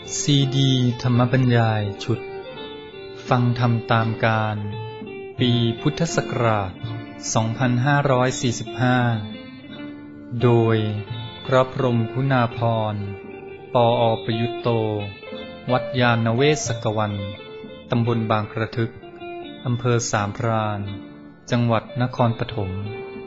ซีดีธรรมบรรยายชุดฟังธรรมตามการปีพุทธศักราช 2545 โดยพระพรหมคุณาภรณ์ ปอ.ประยุตโต วัดยานเวศกวัน ตำบลบางกระทึก อำเภอสามพราน จังหวัดนครปฐม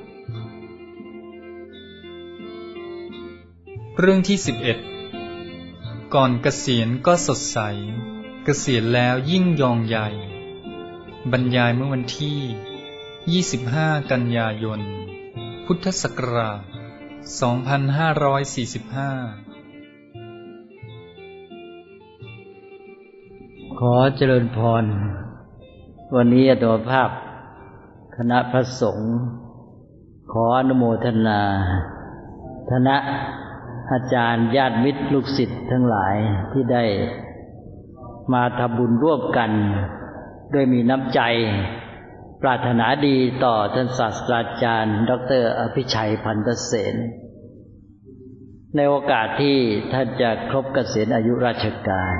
เรื่องที่ 11 ก่อนเกษียณก็สดใส เกษียณแล้วยิ่งยองใหญ่ บรรยายเมื่อวันที่ 25 กันยายน พุทธศักราช 2545 ขอเจริญพร วันนี้อาตมาภาพคณะพระสงฆ์ขออนุโมทนาคณะอาจารย์ญาติมิตรลูกศิษย์ทั้งหลายที่ได้มาทำบุญร่วมกันโดยมีน้ำใจปรารถนาดีต่อท่านศาสตราจารย์ดร.อภิชัยพันธเสนในโอกาสที่ท่านจะครบเกษียณอายุราชการ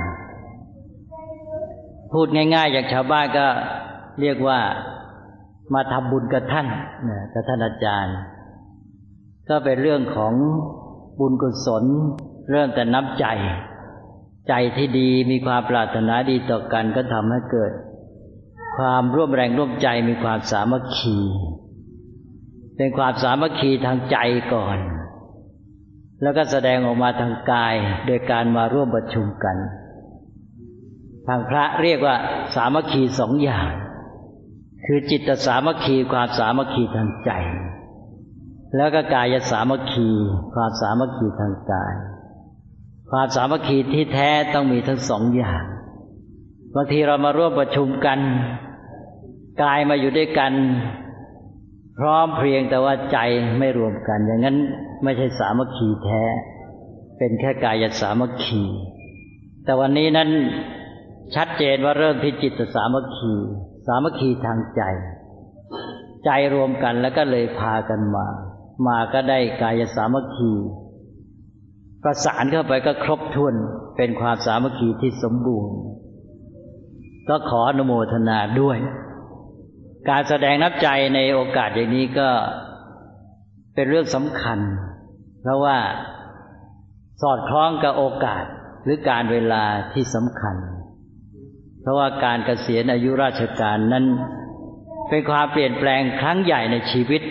พูดง่ายๆอย่างชาวบ้านก็เรียกว่ามาทำบุญกับท่านกับท่านอาจารย์ก็เป็นเรื่องของบุญกุศลเริ่มแต่น้ำใจใจที่ดีมีความปรารถนาดีต่อกันก็ทำให้เกิดความร่วมแรงร่วมใจมีความสามัคคีเป็นความสามัคคีทางใจก่อนแล้วก็แสดงออกมาทางกายโดยการมาร่วมประชุมกันทางพระเรียกว่าสามัคคีสองอย่างคือจิตสามัคคีความสามัคคีทางใจแล้วก็กายสามัคคีความสามัคคีทางกายความสามัคคีที่แท้ต้องมีทั้งสองอย่างบางทีเรามาร่วมประชุมกันกายมาอยู่ด้วยกันพร้อมเพรียงแต่ว่าใจไม่รวมกันอย่างนั้นไม่ใช่สามัคคีแท้เป็นแค่กายสามัคคีแต่วันนี้นั้นชัดเจนว่าเริ่มที่จิตสามัคคีสามัคคีทางใจใจรวมกันแล้วก็เลยพากันมาก็ได้กายสามัคคีประสานเข้าไปก็ครบถ้วนเป็นความสามัคคีที่สมบูรณ์ก็ขออนุโมทนาด้วยการแสดงน้ำใจในโอกาสอย่างนี้ก็เป็นเรื่องสำคัญเพราะว่าสอดคล้องกับโอกาสหรือการเวลาที่สำคัญเพราะว่าการเกษียณอายุราชการนั้นเป็นความเปลี่ยนแปลงครั้งใหญ่ในชีวิต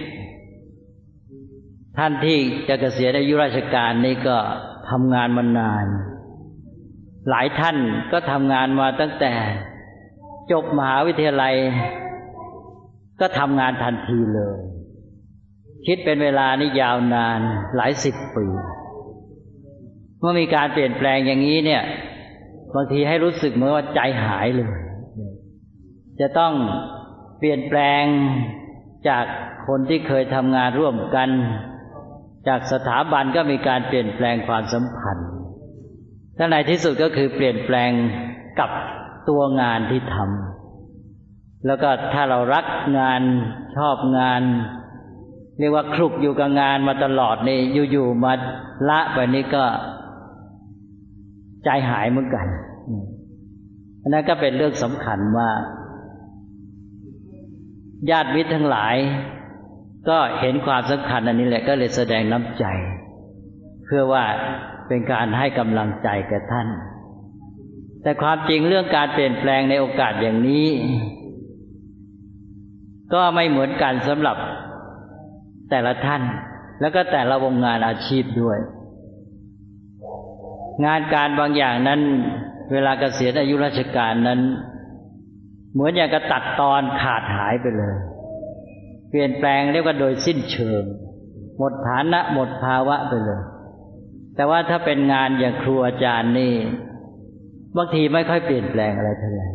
ท่านที่จะเกษียณอายุราชการนี่ก็ทำงานมานานหลายท่านก็ทำงานมาตั้งแต่จบมหาวิทยาลัยก็ทำงานทันทีเลยคิดเป็นเวลานี่ยาวนานหลายสิบปีเมื่อมีการเปลี่ยนแปลงอย่างนี้เนี่ยบางทีให้รู้สึกเหมือนว่าใจหายเลยจะต้องเปลี่ยนแปลงจากคนที่เคยทำงานร่วมกันจากสถาบันก็มีการเปลี่ยนแปลงความสัมพันธ์ถ้าในที่สุดก็คือเปลี่ยนแปลงกับตัวงานที่ทำแล้วก็ถ้าเรารักงานชอบงานเรียกว่าคลุกอยู่กับงานมาตลอดนี่อยู่ๆมาละไปนี่ก็ใจหายเหมือนกันอันนั้นก็เป็นเรื่องสำคัญว่าญาติมิตรทั้งหลายก็เห็นความสำคัญอันนี้แหละก็เลยแสดงน้ำใจเพื่อว่าเป็นการให้กำลังใจแก่ท่านแต่ความจริงเรื่องการเปลี่ยนแปลงในโอกาสอย่างนี้ก็ไม่เหมือนกันสำหรับแต่ละท่านแล้วก็แต่ละวงงานอาชีพด้วยงานการบางอย่างนั้นเวลาเกษียณอายุราชการนั้นเหมือนอย่างกับตัดตอนขาดหายไปเลยเปลี่ยนแปลงเรียกว่าโดยสิ้นเชิงหมดฐานะหมดภาวะไปเลยแต่ว่าถ้าเป็นงานอย่างครูอาจารย์นี่บางทีไม่ค่อยเปลี่ยนแปลงอะไรเท่าไหร่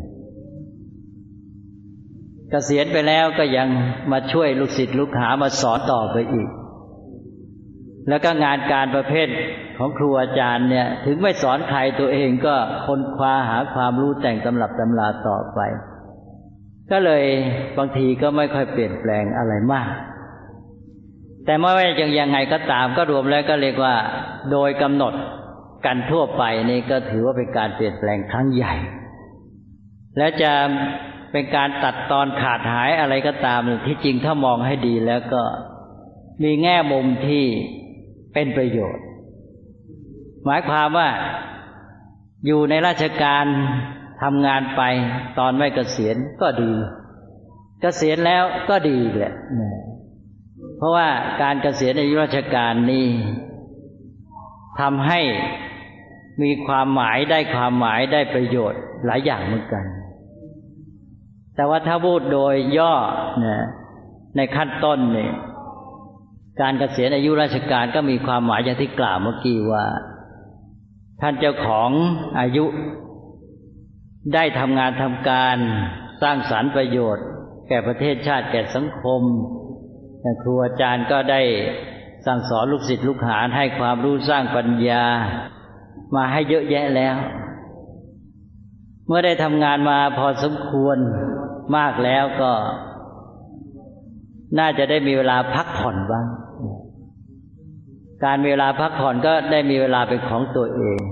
เกษียณไปแล้วก็ยังมาช่วยลูกศิษย์ลูกหามาสอนต่อไปอีกแล้วก็งานการประเภทของครูอาจารย์เนี่ยถึงไม่สอนใครตัวเองก็ค้นคว้าหาความรู้แต่งตำรับตำราต่อไปก็เลยบางทีก็ไม่ค่อยเปลี่ยนแปลงอะไรมากแต่ไม่ว่าจะยังไงก็ตามก็รวมแล้วก็เรียกว่าโดยกำหนดกันทั่วไปนี่ก็ถือว่าเป็นการเปลี่ยนแปลงครั้งใหญ่และจะเป็นการตัดตอนขาดหายอะไรก็ตามที่จริงถ้ามองให้ดีแล้วก็มีแง่มุมที่เป็นประโยชน์หมายความว่าอยู่ในราชการทำงานไปตอนไม่เกษียณก็ดีเกษียณแล้วก็ดีแหละเพราะว่าการเกษียณอายุราชการนี้ทำให้มีความหมายได้ความหมายได้ประโยชน์หลายอย่างเหมือนกันแต่ว่าถ้าพูดโดยย่อในขั้นต้นเนี่ยการเกษียณอายุราชการก็มีความหมายอย่างที่กล่าวเมื่อกี้ว่าท่านเจ้าของอายุได้ทำงานทำการสร้างสรรค์ประโยชน์แก่ประเทศชาติแก่สังคมครูอาจารย์ก็ได้สั่งสอนลูกศิษย์ลูกหาให้ความรู้สร้างปัญญามาให้เยอะแยะแล้วเมื่อได้ทำงานมาพอสมควรมากแล้วก็น่าจะได้มีเวลาพักผ่อนบ้างการมีเวลาพักผ่อนก็ได้มีเวลาเป็นของตัวเอง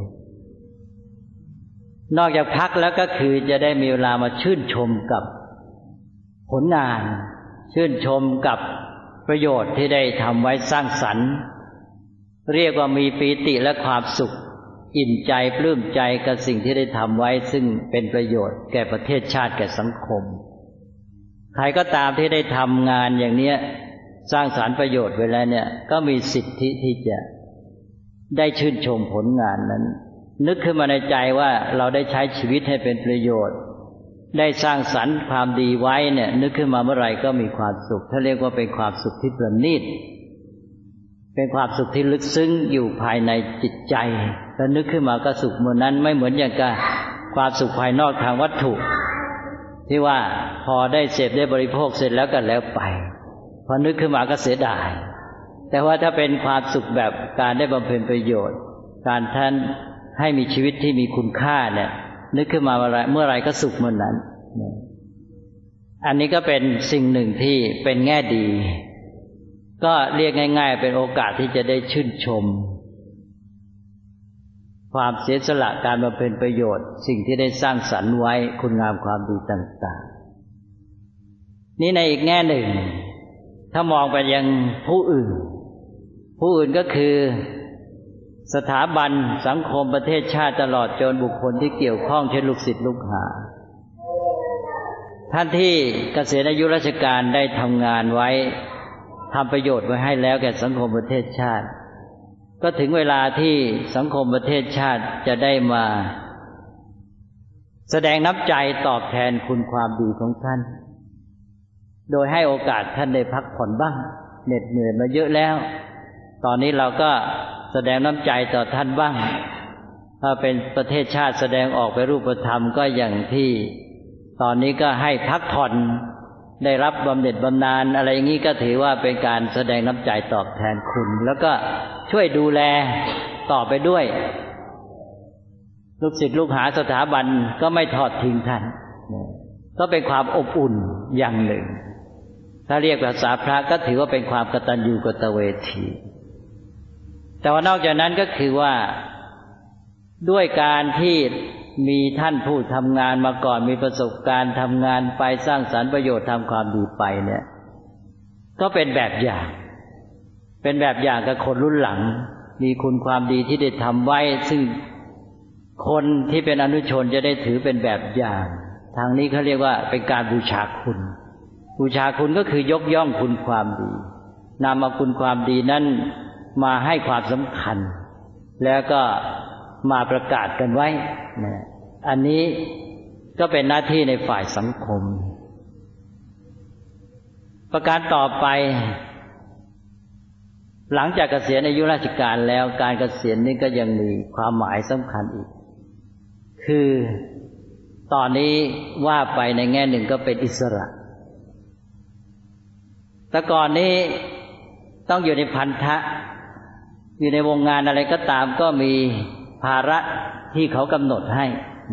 นอกจากพักแล้วก็คือจะได้มีเวลามาชื่นชมกับผลงานชื่นชมกับประโยชน์ที่ได้ทำไว้สร้างสรรค์เรียกว่ามีปีติและความสุขอิ่มใจปลื้มใจกับสิ่งที่ได้ทำไว้ซึ่งเป็นประโยชน์แก่ประเทศชาติแก่สังคมใครก็ตามที่ได้ทำงานอย่างนี้สร้างสรรค์ประโยชน์ไว้แล้วเนี่ยก็มีสิทธิที่จะได้ชื่นชมผลงานนั้นนึกขึ้นมาในใจว่าเราได้ใช้ชีวิตให้เป็นประโยชน์ได้สร้างสรรค์ความดีไว้เนี่ยนึกขึ้นมาเมื่อไหร่ก็มีความสุขถ้าเรียกว่าเป็นความสุขที่ประณีตเป็นความสุขที่ลึกซึ้งอยู่ภายในจิตใจแล้วนึกขึ้นมาก็สุขเมื่อนั้นไม่เหมือนอย่างกับความสุขภายนอกทางวัตถุที่ว่าพอได้เสพได้บริโภคเสร็จแล้วก็แล้วไปพอนึกขึ้นมาก็เสียดายแต่ว่าถ้าเป็นความสุขแบบการได้บำเพ็ญประโยชน์การท่านให้มีชีวิตที่มีคุณค่าเนี่ยนึกขึ้นมาเมื่อไรก็สุขเมื่อนั้นอันนี้ก็เป็นสิ่งหนึ่งที่เป็นแง่ดีก็เรียกง่ายๆเป็นโอกาสที่จะได้ชื่นชมความเสียสละการบำเพ็ญประโยชน์สิ่งที่ได้สร้างสรรค์ไว้คุณงามความดีต่างๆนี่ในอีกแง่หนึ่งถ้ามองไปยังผู้อื่นก็คือสถาบันสังคมประเทศชาติตลอดจนบุคคลที่เกี่ยวข้องเช่นลูกศิษย์ลูกหาท่านที่เกษียณอายุราชการได้ทำงานไว้ทำประโยชน์ไว้ให้แล้วแก่สังคมประเทศชาติก็ถึงเวลาที่สังคมประเทศชาติจะได้มาแสดงน้ำใจตอบแทนคุณความดีของท่านโดยให้โอกาสท่านได้พักผ่อนบ้างเหน็ดเหนื่อยมาเยอะแล้วตอนนี้เราก็แสดงน้ำใจต่อท่านบ้างถ้าเป็นประเทศชาติแสดงออกไปรูปธรรมก็อย่างที่ตอนนี้ก็ให้พักผ่อนได้รับบำเหน็จบำนาญอะไรอย่างนี้ก็ถือว่าเป็นการแสดงน้ำใจตอบแทนคุณแล้วก็ช่วยดูแลต่อไปด้วยลูกศิษย์ลูกหาสถาบันก็ไม่ทอดทิ้งท่านก็เป็นความอบอุ่นอย่างหนึ่งถ้าเรียกภาษาพระก็ถือว่าเป็นความกตัญญูกตเวทีแต่ว่านอกจากนั้นก็คือว่าด้วยการที่มีท่านผู้ทำงานมาก่อนมีประสบการณ์ทำงานไปสร้างสรรค์ประโยชน์ทำความดีไปเนี่ยก็เป็นแบบอย่างกับคนรุ่นหลังมีคุณความดีที่ได้ทำไว้ซึ่งคนที่เป็นอนุชนจะได้ถือเป็นแบบอย่างทางนี้เขาเรียกว่าเป็นการบูชาคุณก็คือยกย่องคุณความดีนำเอาคุณความดีนั้นมาให้ความสำคัญแล้วก็มาประกาศกันไว้อันนี้ก็เป็นหน้าที่ในฝ่ายสังคมประการต่อไปหลังจากเกษียณอายุราชการแล้วการเกษียณนี้ก็ยังมีความหมายสำคัญอีกคือตอนนี้ว่าไปในแง่หนึ่งก็เป็นอิสระแต่ก่อนนี้ต้องอยู่ในพันธะอยู่ในวงงานอะไรก็ตามก็มีภาระที่เขากำหนดให้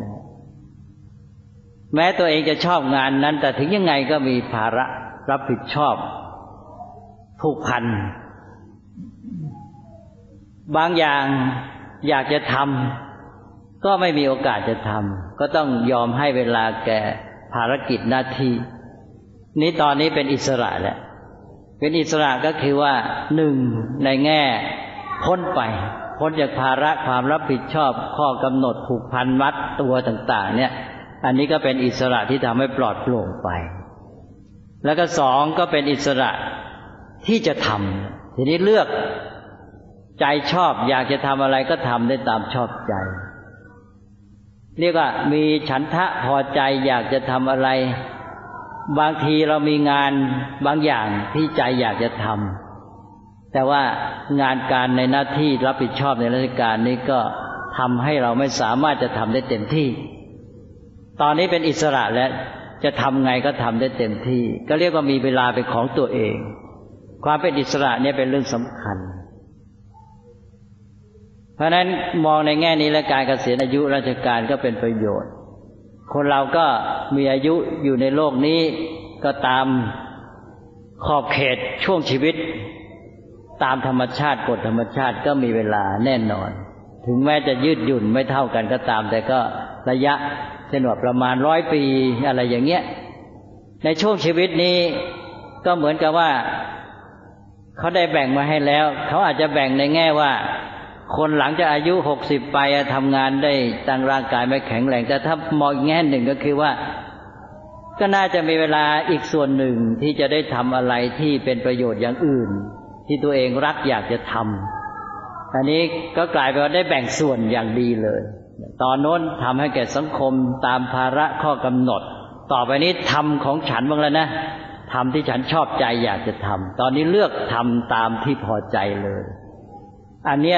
แม้ตัวเองจะชอบงานนั้นแต่ถึงยังไงก็มีภาระรับผิดชอบผูกพันบางอย่างอยากจะทำก็ไม่มีโอกาสจะทำก็ต้องยอมให้เวลาแก่ภารกิจหน้าที่นี้ตอนนี้เป็นอิสระแล้วเป็นอิสระก็คือว่าหนึ่งในแง่พ้นจากภาระความรับผิดชอบข้อกำหนดผูกพันมัดตัวต่างๆเนี่ยอันนี้ก็เป็นอิสระที่ทำให้ปลอดโปร่งไปแล้วก็สองก็เป็นอิสระที่จะทำทีนี้เลือกใจชอบอยากจะทำอะไรก็ทำได้ตามชอบใจเรียกว่ามีฉันทะพอใจอยากจะทำอะไรบางทีเรามีงานบางอย่างที่ใจอยากจะทำแต่ว่างานการในหน้าที่รับผิดชอบในราชการนี้ก็ทำให้เราไม่สามารถจะทำได้เต็มที่ตอนนี้เป็นอิสระแล้วจะทำไงก็ทำได้เต็มที่ก็เรียกว่ามีเวลาเป็นของตัวเองความเป็นอิสระเนี่ยเป็นเรื่องสำคัญเพราะฉะนั้นมองในแง่นี้และการเกษียณอายุราชการก็เป็นประโยชน์คนเราก็มีอายุอยู่ในโลกนี้ก็ตามขอบเขตช่วงชีวิตตามธรรมชาติกฎธรรมชาติก็มีเวลาแน่นอนถึงแม้จะยืดหยุ่นไม่เท่ากันก็ตามแต่ก็ระยะเช่นว่าประมาณ100 ปีอะไรอย่างเงี้ยในช่วงชีวิตนี้ก็เหมือนกับว่าเขาได้แบ่งมาให้แล้วเขาอาจจะแบ่งในแง่ว่าคนหลังจากอายุ60ไปทำงานได้ตั้งร่างกายไม่แข็งแรงแต่ถ้ามองอีกแง่หนึ่งก็คือว่าก็น่าจะมีเวลาอีกส่วนหนึ่งที่จะได้ทำอะไรที่เป็นประโยชน์อย่างอื่นที่ตัวเองรักอยากจะทำอันนี้ก็กลายเป็นว่าได้แบ่งส่วนอย่างดีเลยตอนโน้นทำให้แก่สังคมตามภาระข้อกำหนดต่อไปนี้ทำของฉันบ้างแล้วนะทำที่ฉันชอบใจอยากจะทำตอนนี้เลือกทำตามที่พอใจเลยอันนี้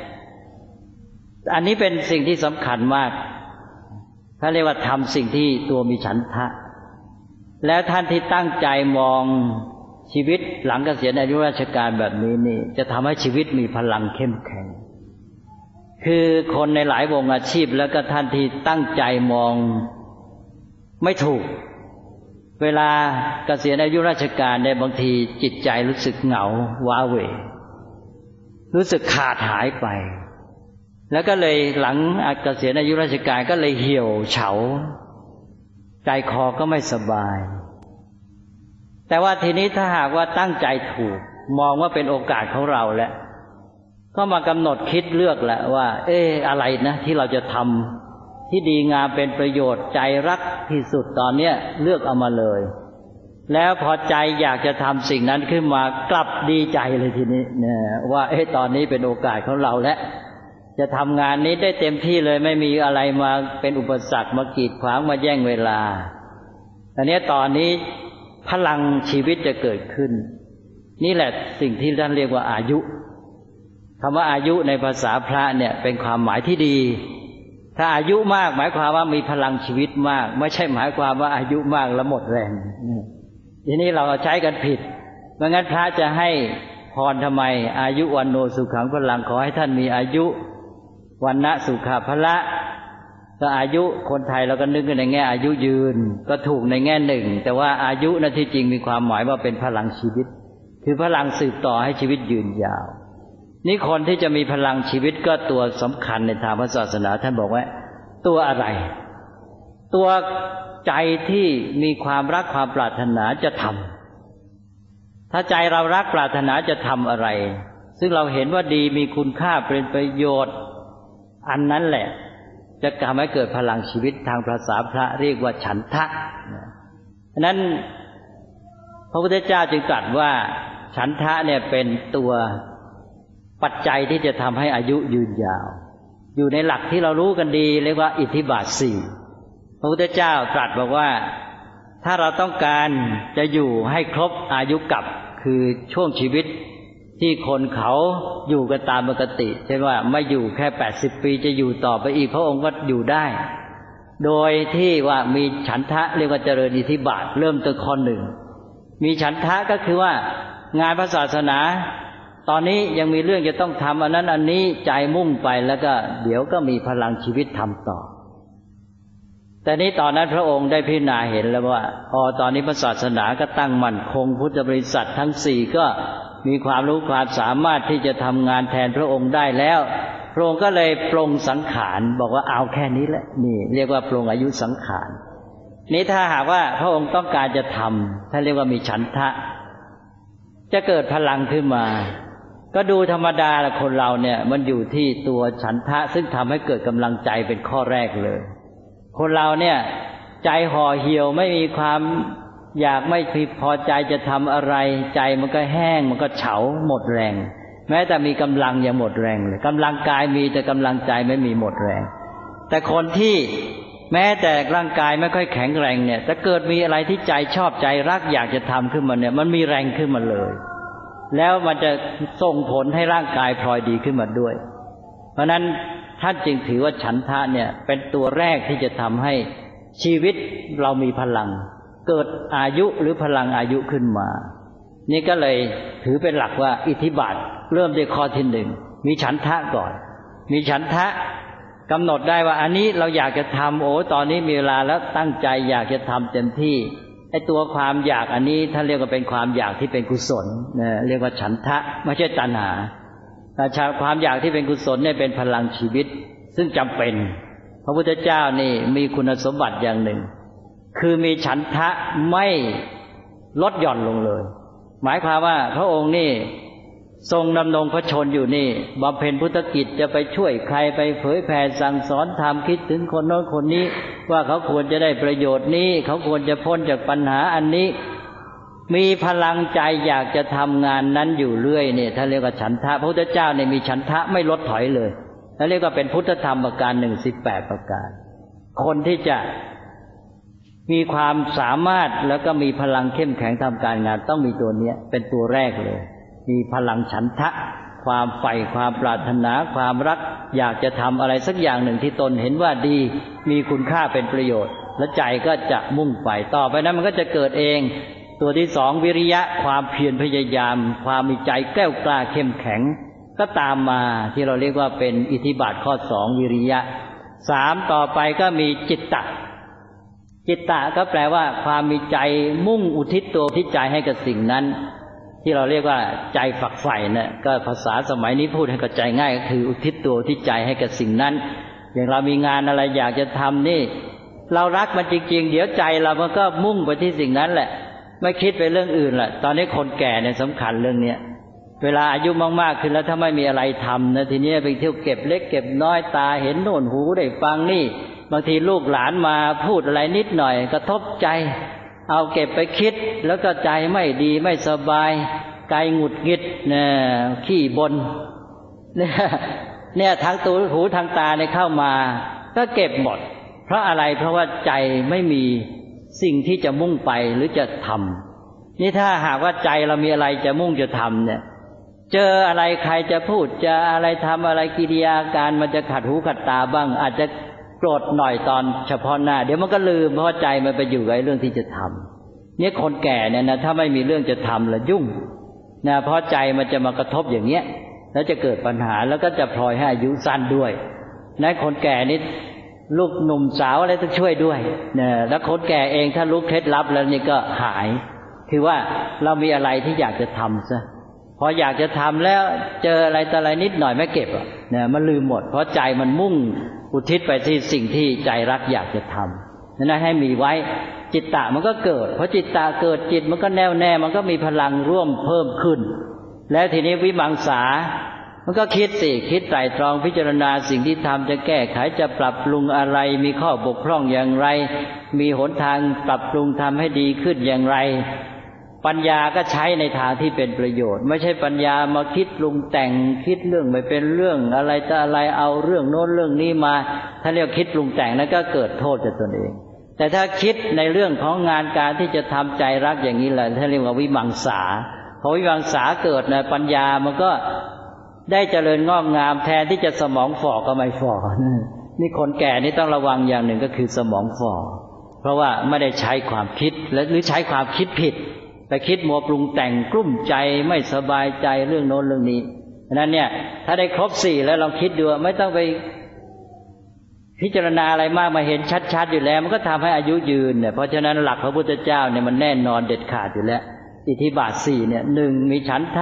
เป็นสิ่งที่สำคัญมากถ้าเรียกว่าทำสิ่งที่ตัวมีฉันทะแล้วท่านที่ตั้งใจมองชีวิตหลังเกษียณอายุราชการแบบนี้นี่จะทำให้ชีวิตมีพลังเข้มแข็งคือคนในหลายวงอาชีพแล้วก็ท่านที่ตั้งใจมองไม่ถูกเวลาเกษียณอายุราชการในบางทีจิตใจรู้สึกเหงาว้าเหวรู้สึกขาดหายไปแล้วก็เลยหลังเกษียณอายุราชการก็เลยเหี่ยวเฉาใจคอก็ไม่สบายแต่ว่าทีนี้ถ้าหากว่าตั้งใจถูกมองว่าเป็นโอกาสของเราแล้วก็มากำหนดคิดเลือกแหละว่าอะไรนะที่เราจะทำที่ดีงามเป็นประโยชน์ใจรักที่สุดตอนเนี้ยเลือกเอามาเลยแล้วพอใจอยากจะทำสิ่งนั้นขึ้นมากลับดีใจเลยทีนี้เนี่ยว่าตอนนี้เป็นโอกาสของเราแล้วจะทำงานนี้ได้เต็มที่เลยไม่มีอะไรมาเป็นอุปสรรคมากีดขวางมาแย่งเวลาอันนี้ตอนนี้พลังชีวิตจะเกิดขึ้นนี่แหละสิ่งที่ท่านเรียกว่าอายุคำว่าอายุในภาษาพระเนี่ยเป็นความหมายที่ดีถ้าอายุมากหมายความว่ามีพลังชีวิตมากไม่ใช่หมายความว่าอายุมากแล้วหมดแรงทีนี้เราใช้กันผิดไม่งั้นพระจะให้พรทำไมอายุวันโนสุขังพลังขอให้ท่านมีอายุวันนะสุขะพละก็อายุคนไทยเราก็นึกในแง่อายุยืนก็ถูกในแง่หนึ่งแต่ว่าอายุนั้นที่จริงมีความหมายว่าเป็นพลังชีวิตคือพลังสืบต่อให้ชีวิตยืนยาวนี่คนที่จะมีพลังชีวิตก็ตัวสำคัญในทางพระศาสนาท่านบอกว่าตัวอะไรตัวใจที่มีความรักความปรารถนาจะทำถ้าใจเรารักปรารถนาจะทำอะไรซึ่งเราเห็นว่าดีมีคุณค่าเป็นประโยชน์อันนั้นแหละจะทำให้เกิดพลังชีวิตทางภาษาพระเรียกว่าฉันทะฉะนั้นพระพุทธเจ้าจึงตรัสว่าฉันทะเนี่ยเป็นตัวปัจจัยที่จะทำให้อายุยืนยาวอยู่ในหลักที่เรารู้กันดีเรียกว่าอิทธิบาท 4พระพุทธเจ้าตรัสบอกว่าถ้าเราต้องการจะอยู่ให้ครบอายุกับคือช่วงชีวิตที่คนเขาอยู่กันตามปกติใช่ว่าไม่อยู่แค่80 ปีจะอยู่ต่อไปอีกพระองค์ก็อยู่ได้โดยที่ว่ามีฉันทะเรียกว่าเจริญอิทธิบาทเริ่มต้นข้อหนึ่งมีฉันทะก็คือว่างานพระศาสนาตอนนี้ยังมีเรื่องจะต้องทำอันนั้นอันนี้ใจมุ่งไปแล้วก็เดี๋ยวก็มีพลังชีวิตทำต่อแต่นี้ตอนนั้นพระองค์ได้พิจารณาเห็นแล้วว่าตอนนี้พระศาสนาก็ตั้งมั่นคงพุทธบริษัททั้ง4ก็มีความรู้ความสามารถที่จะทำงานแทนพระองค์ได้แล้วพระองค์ก็เลยปรงสังขารบอกว่าเอาแค่นี้แหละนี่เรียกว่าปรงอายุสังขารนี้ถ้าหากว่าพระองค์ต้องการจะทำท่านเรียกว่ามีฉันทะจะเกิดพลังขึ้นมาก็ดูธรรมดาละคนเราเนี่ยมันอยู่ที่ตัวฉันทะซึ่งทำให้เกิดกำลังใจเป็นข้อแรกเลยคนเราเนี่ยใจห่อเหี่ยวไม่มีความอยากไม่พอใจจะทำอะไรใจมันก็แห้งมันก็เฉาหมดแรงแม้แต่มีกำลังยังหมดแรงเลยกำลังกายมีแต่กำลังใจไม่มีหมดแรงแต่คนที่แม้แต่ร่างกายไม่ค่อยแข็งแรงเนี่ยถ้าเกิดมีอะไรที่ใจชอบใจรักอยากจะทำขึ้นมาเนี่ยมันมีแรงขึ้นมาเลยแล้วมันจะส่งผลให้ร่างกายพลอยดีขึ้นมาด้วยเพราะนั้นท่านจึงถือว่าฉันทะเนี่ยเป็นตัวแรกที่จะทำให้ชีวิตเรามีพลังเกิดอายุหรือพลังอายุขึ้นมานี่ก็เลยถือเป็นหลักว่าอิทธิบาทเริ่มด้วยข้อที่หนึ่งมีฉันทะก่อนมีฉันทะกำหนดได้ว่าอันนี้เราอยากจะทำตอนนี้มีเวลาแล้วตั้งใจอยากจะทำเต็มที่ไอ้ตัวความอยากอันนี้ท่านเรียกว่าเป็นความอยากที่เป็นกุศลเรียกว่าฉันทะไม่ใช่ตัณหาแต่ความอยากที่เป็นกุศลเนี่ยเป็นพลังชีวิตซึ่งจำเป็นพระพุทธเจ้านี่มีคุณสมบัติอย่างหนึ่งคือมีฉันทะไม่ลดหย่อนลงเลยหมายความว่าพระองค์นี่ทรงดำรงพระชนอยู่นี่บำเพ็ญพุทธกิจจะไปช่วยใครไปเผยแผ่สั่งสอนธรรมคิดถึงคนโน้นคนนี้ว่าเขาควรจะได้ประโยชน์นี้เขาควรจะพ้นจากปัญหาอันนี้มีพลังใจอยากจะทำงานนั้นอยู่เรื่อยเนี่ยท่านเรียกว่าฉันทะพระพุทธเจ้าเนี่ยมีฉันทะไม่ลดถอยเลยท่านเรียกว่าเป็นพุทธธรรมประการ18ประการคนที่จะมีความสามารถแล้วก็มีพลังเข้มแข็งทำการงานต้องมีตัวนี้เป็นตัวแรกเลยมีพลังฉันทะความใฝ่ความปรารถนาความรักอยากจะทำอะไรสักอย่างหนึ่งที่ตนเห็นว่าดีมีคุณค่าเป็นประโยชน์และใจก็จะมุ่งไปต่อไปนั้นมันก็จะเกิดเองตัวที่สองวิริยะความเพียรพยายามความมีใจแกล้วกล้าเข้มแข็งก็ตามมาที่เราเรียกว่าเป็นอิทธิบาทข้อสองวิริยะสามต่อไปก็มีจิตตะจิตตะก็แปลว่าความมีใจมุ่งอุทิศตัวที่ใจให้กับสิ่งนั้นที่เราเรียกว่าใจฝักใฝ่เนี่ยก็ภาษาสมัยนี้พูดให้เข้าใจง่ายก็คืออุทิศตัวที่ใจให้กับสิ่งนั้นอย่างเรามีงานอะไรอยากจะทำนี่เรารักมันจริงๆเดี๋ยวใจเรามันก็มุ่งไปที่สิ่งนั้นแหละไม่คิดไปเรื่องอื่นละตอนนี้คนแก่เนี่ยสำคัญเรื่องเนี้ยเวลาอายุมากๆขึ้นแล้วถ้าไม่มีอะไรทำนะทีนี้ไปเที่ยวเก็บเล็กเก็บน้อยตาเห็นโน่นหูได้ฟังนี่บางทีลูกหลานมาพูดอะไรนิดหน่อยกระทบใจเอาเก็บไปคิดแล้วก็ใจไม่ดีไม่สบายกายหงุดหงิดขี้บ่นเนี่ยทางตัวหูทางตาเนี่ยเข้ามาก็เก็บหมดเพราะอะไรเพราะว่าใจไม่มีสิ่งที่จะมุ่งไปหรือจะทำนี่ถ้าหากว่าใจเรามีอะไรจะมุ่งจะทำเนี่ยเจออะไรใครจะพูดจะอะไรทำอะไรกิริยาการมันจะขัดหูขัดตาบ้างอาจจะโกรธหน่อยตอนเฉพาะหน้าเดี๋ยวมันก็ลืมเพราะใจมันไปอยู่กับเรื่องที่จะทำเนี่ยคนแก่เนี่ยนะถ้าไม่มีเรื่องจะทำละยุ่งนะเพราะใจมันจะมากระทบอย่างเงี้ยแล้วจะเกิดปัญหาแล้วก็จะพลอยให้อายุสั้นด้วยนะคนแก่นี่ลูกหนุ่มสาวอะไรต้องช่วยด้วยนะแล้วคนแก่เองถ้ารู้เคล็ดลับแล้วนี่ก็หายคือว่าเรามีอะไรที่อยากจะทำซะพออยากจะทำแล้วเจออะไรต่ออะไรนิดหน่อยไม่เก็บเนี่ยมันลืมหมดเพราะใจมันมุ่งอุทิศไปที่สิ่งที่ใจรักอยากจะทำนั่นให้มีไว้จิตตะมันก็เกิดพอจิตตะเกิดจิตมันก็แน่วแน่มันก็มีพลังร่วมเพิ่มขึ้นแล้วทีนี้วิมังสามันก็คิดคิดไตร่ตรองพิจารณาสิ่งที่ทำจะแก้ไขจะปรับปรุงอะไรมีข้อบกพร่องอย่างไรมีหนทางปรับปรุงทำให้ดีขึ้นอย่างไรปัญญาก็ใช้ในทางที่เป็นประโยชน์ไม่ใช่ปัญญามาคิดปรุงแต่งคิดเรื่องไม่เป็นเรื่องอะไรจะอะไรเอาเรื่องโน้นเรื่องนี้มาถ้าเรียกคิดปรุงแต่งนั้นก็เกิดโทษกับตนเองแต่ถ้าคิดในเรื่องของงานการที่จะทำใจรักอย่างนี้แหละท่านเรียกว่าวิมังสาพอวิมังสาเกิดในปัญญามันก็ได้เจริญงอกงามแทนที่จะสมองฝ่อก็ไม่ฝ่อนี่คนแก่นี่ต้องระวังอย่างหนึ่งก็คือสมองฝ่อเพราะว่าไม่ได้ใช้ความคิดหรือใช้ความคิดผิดไปคิดมัวปรุงแต่งกลุ้มใจไม่สบายใจเรื่องโน้นเรื่องนี้ฉะนั้นเนี่ยถ้าได้ครบ4แล้วลองคิดดูไม่ต้องไปพิจารณาอะไรมากมาเห็นชัดๆอยู่แล้วมันก็ทำให้อายุยืนเนี่ยเพราะฉะนั้นหลักพระพุทธเจ้าเนี่ยมันแน่นอนเด็ดขาดอยู่แล้วอิทธิบาท4เนี่ย1มีฉันทะ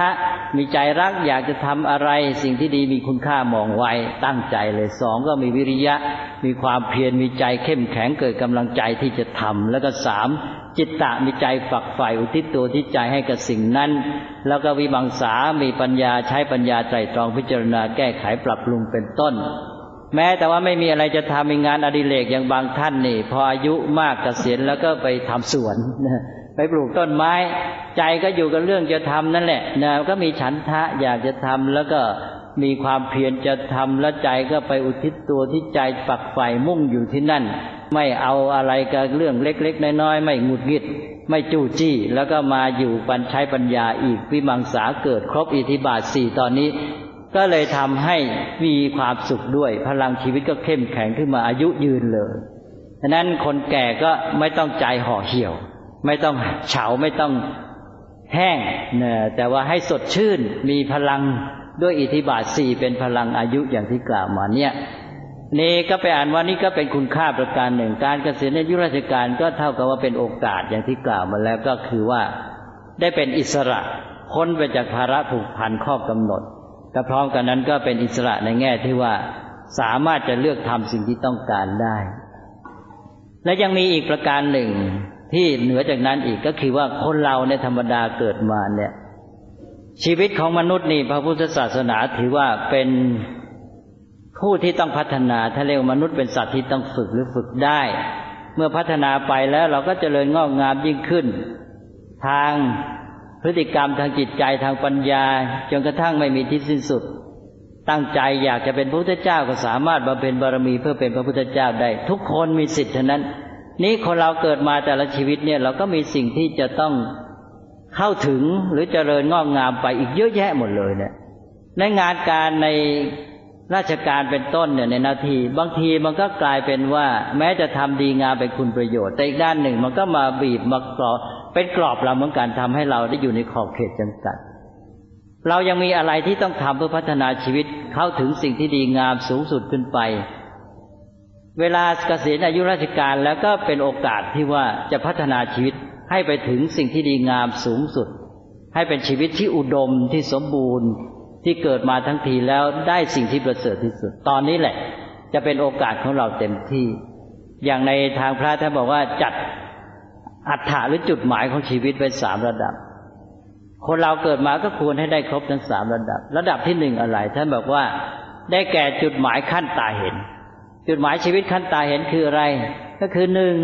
มีใจรักอยากจะทำอะไรสิ่งที่ดีมีคุณค่ามองไว้ตั้งใจเลยสองก็มีวิริยะมีความเพียรมีใจเข้มแข็งเกิดกำลังใจที่จะทำแล้วก็สามจิตตะมีใจฝักใฝ่อุทิศตัวที่ใจให้กับสิ่งนั้นแล้วก็วิมังสามีปัญญาใช้ปัญญาไตร่ตรองพิจารณาแก้ไขปรับปรุงเป็นต้นแม้แต่ว่าไม่มีอะไรจะทำมีงานอดิเรกอย่างบางท่านนี่พออายุมากเกษียณแล้วก็ไปทำสวนไปปลูกต้นไม้ใจก็อยู่กับเรื่องจะทำนั่นแหละนะก็มีฉันทะอยากจะทำแล้วก็มีความเพียรจะทำแล้วใจก็ไปอุทิศตัวที่ใจฝักใฝ่มุ่งอยู่ที่นั่นไม่เอาอะไรกับเรื่องเล็กๆน้อยๆไม่หงุดหงิดไม่จู้จี้แล้วก็มาอยู่ใช้ปัญญาอีกวิมังสาเกิดครบอิทธิบาท4ตอนนี้ก็เลยทำให้มีความสุขด้วยพลังชีวิตก็เข้มแข็งขึ้นมาอายุยืนเลยฉะนั้นคนแก่ก็ไม่ต้องใจห่อเหี่ยวไม่ต้องเฉาไม่ต้องแห้งนะแต่ว่าให้สดชื่นมีพลังด้วยอิทธิบาท4เป็นพลังอายุอย่างที่กล่าวมาเนี่ยนี่ก็ไปอ่านว่านี่ก็เป็นคุณค่าประการหนึ่งการเกษียณอายุราชการก็เท่ากับว่าเป็นโอกาสอย่างที่กล่าวมาแล้วก็คือว่าได้เป็นอิสระพ้นไปจากภาระผูกพันข้อกำหนดแต่พร้อมกันนั้นก็เป็นอิสระในแง่ที่ว่าสามารถจะเลือกทำสิ่งที่ต้องการได้และยังมีอีกประการหนึ่งที่เหนือจากนั้นอีกก็คือว่าคนเราในธรรมดาเกิดมาเนี่ยชีวิตของมนุษย์นี่พระพุทธศาสนาถือว่าเป็นผู้ที่ต้องพัฒนาถ้าเรียกมนุษย์เป็นสัตว์ที่ต้องฝึกหรือฝึกได้เมื่อพัฒนาไปแล้วเราก็เจริญงอกงามยิ่งขึ้นทางพฤติกรรมทางจิตใจทางปัญญาจนกระทั่งไม่มีที่สิ้นสุดตั้งใจอยากจะเป็นพระพุทธเจ้าก็สามารถบำเพ็ญบารมีเพื่อเป็นพระพุทธเจ้าได้ทุกคนมีสิทธิ์เท่านั้นนี้คนเราเกิดมาแต่ละชีวิตเนี่ยเราก็มีสิ่งที่จะต้องเข้าถึงหรือเจริญงอกงามไปอีกเยอะแยะหมดเลยเนี่ยในงานการในราชการเป็นต้นเนี่ยในหน้าที่บางทีมันก็กลายเป็นว่าแม้จะทำดีงามเป็นคุณประโยชน์แต่อีกด้านหนึ่งมันก็มาบีบมากรอบเป็นกรอบเราเหมือนกันทำให้เราได้อยู่ในขอบเขตจำกัดเรายังมีอะไรที่ต้องทำเพื่อพัฒนาชีวิตเข้าถึงสิ่งที่ดีงามสูงสุดขึ้นไปเวลาเกษียณอายุราชการแล้วก็เป็นโอกาสที่ว่าจะพัฒนาชีวิตให้ไปถึงสิ่งที่ดีงามสูงสุดให้เป็นชีวิตที่อุดมที่สมบูรณ์ที่เกิดมาทั้งทีแล้วได้สิ่งที่ประเสริฐที่สุดตอนนี้แหละจะเป็นโอกาสของเราเต็มที่อย่างในทางพระท่านบอกว่าจัดอัฏฐะหรือจุดหมายของชีวิตไว้3ระดับคนเราเกิดมาก็ควรให้ได้ครบทั้ง3ระดับระดับที่1อะไรท่านบอกว่าได้แก่จุดหมายขั้นตาเห็นจุดหมายชีวิตขั้นตาเห็นคืออะไรก็คือ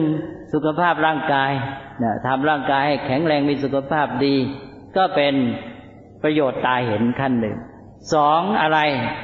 1สุขภาพร่างกายทำร่างกายให้แข็งแรงมีสุขภาพดีก็เป็นประโยชน์ตาเห็นขั้นหนึ่ง2อะไร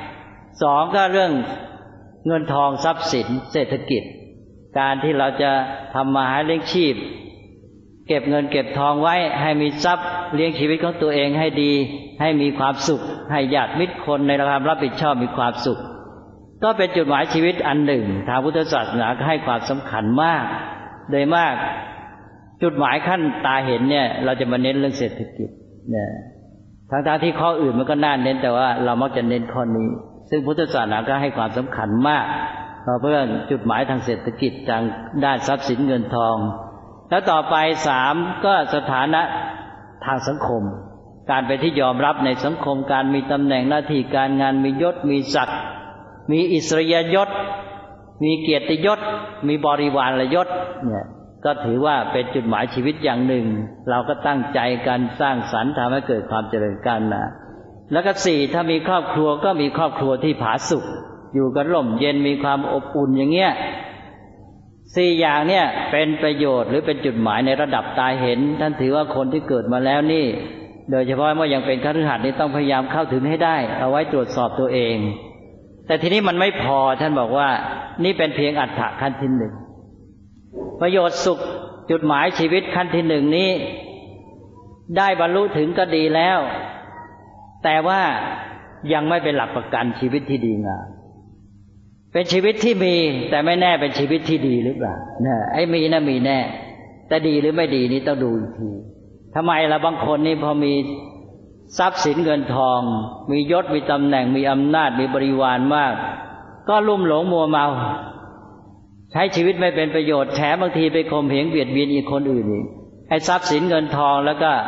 2ก็เรื่องเงินทองทรัพย์สินเศรษฐกิจการที่เราจะทำมาหาเลี้ยงชีพเก็บเงินเก็บทองไว้ให้มีทรัพย์เลี้ยงชีวิตของตัวเองให้ดีให้มีความสุขให้ญาติมิตรคนในความรับผิดชอบมีความสุขก็เป็นจุดหมายชีวิตอันหนึ่งทางพุทธศาสนาให้ความสำคัญมากโดยมากจุดหมายขั้นตาเห็นเนี่ยเราจะมาเน้นเรื่องเศรษฐกิจเนี่ยทั้งที่ข้ออื่นมันก็น่าเน้นแต่ว่าเรามักจะเน้นข้อนี้ซึ่งพุทธศาสนาก็ให้ความสำคัญมากเพื่อจุดหมายทางเศรษฐกิจทางด้านทรัพย์สินเงินทองแล้วต่อไป3ก็สถานะทางสังคมการเป็นที่ยอมรับในสังคมการมีตำแหน่งหน้าที่การงานมียศมีศักดิ์มีอิสริยยศมีเกียรติยศมีบริวารยศเนี่ยก็ถือว่าเป็นจุดหมายชีวิตอย่างหนึ่งเราก็ตั้งใจกันสร้างสรรค์ทำให้เกิดความเจริญก้าวหน้าแล้วก็4ถ้ามีครอบครัวก็มีครอบครัวที่ผาสุกอยู่กันร่มเย็นมีความอบอุ่นอย่างเงี้ย4อย่างเนี่ยเป็นประโยชน์หรือเป็นจุดหมายในระดับตาเห็นท่านถือว่าคนที่เกิดมาแล้วนี่โดยเฉพาะเมื่อยังเป็นคฤหัสถ์นี่ต้องพยายามเข้าถึงให้ได้เอาไว้ตรวจสอบตัวเองแต่ทีนี้มันไม่พอท่านบอกว่านี่เป็นเพียงอัฏฐะขั้นที่1ประโยชน์สุขจุดหมายชีวิตขั้นที่1นี้ได้บรรลุถึงก็ดีแล้วแต่ว่ายังไม่เป็นหลักประกันชีวิตที่ดีงามเป็นชีวิตที่มีแต่ไม่แน่เป็นชีวิตที่ดีหรือเปล่าไอ้มีนะมีแน่แต่ดีหรือไม่ดีนี่ต้องดูอีกทีทำไมล่ะบางคนนี่พอมีทรัพย์สินเงินทองมียศมีตำแหน่งมีอำนาจมีบริวารมากก็ลุ่มหลงมัวเมาใช้ชีวิตไม่เป็นประโยชน์แถมบางทีไปข่มเหงเบียดเบียนอีกคนอื่นอีกให้ทรัพย์สินเงินทองแล้วก็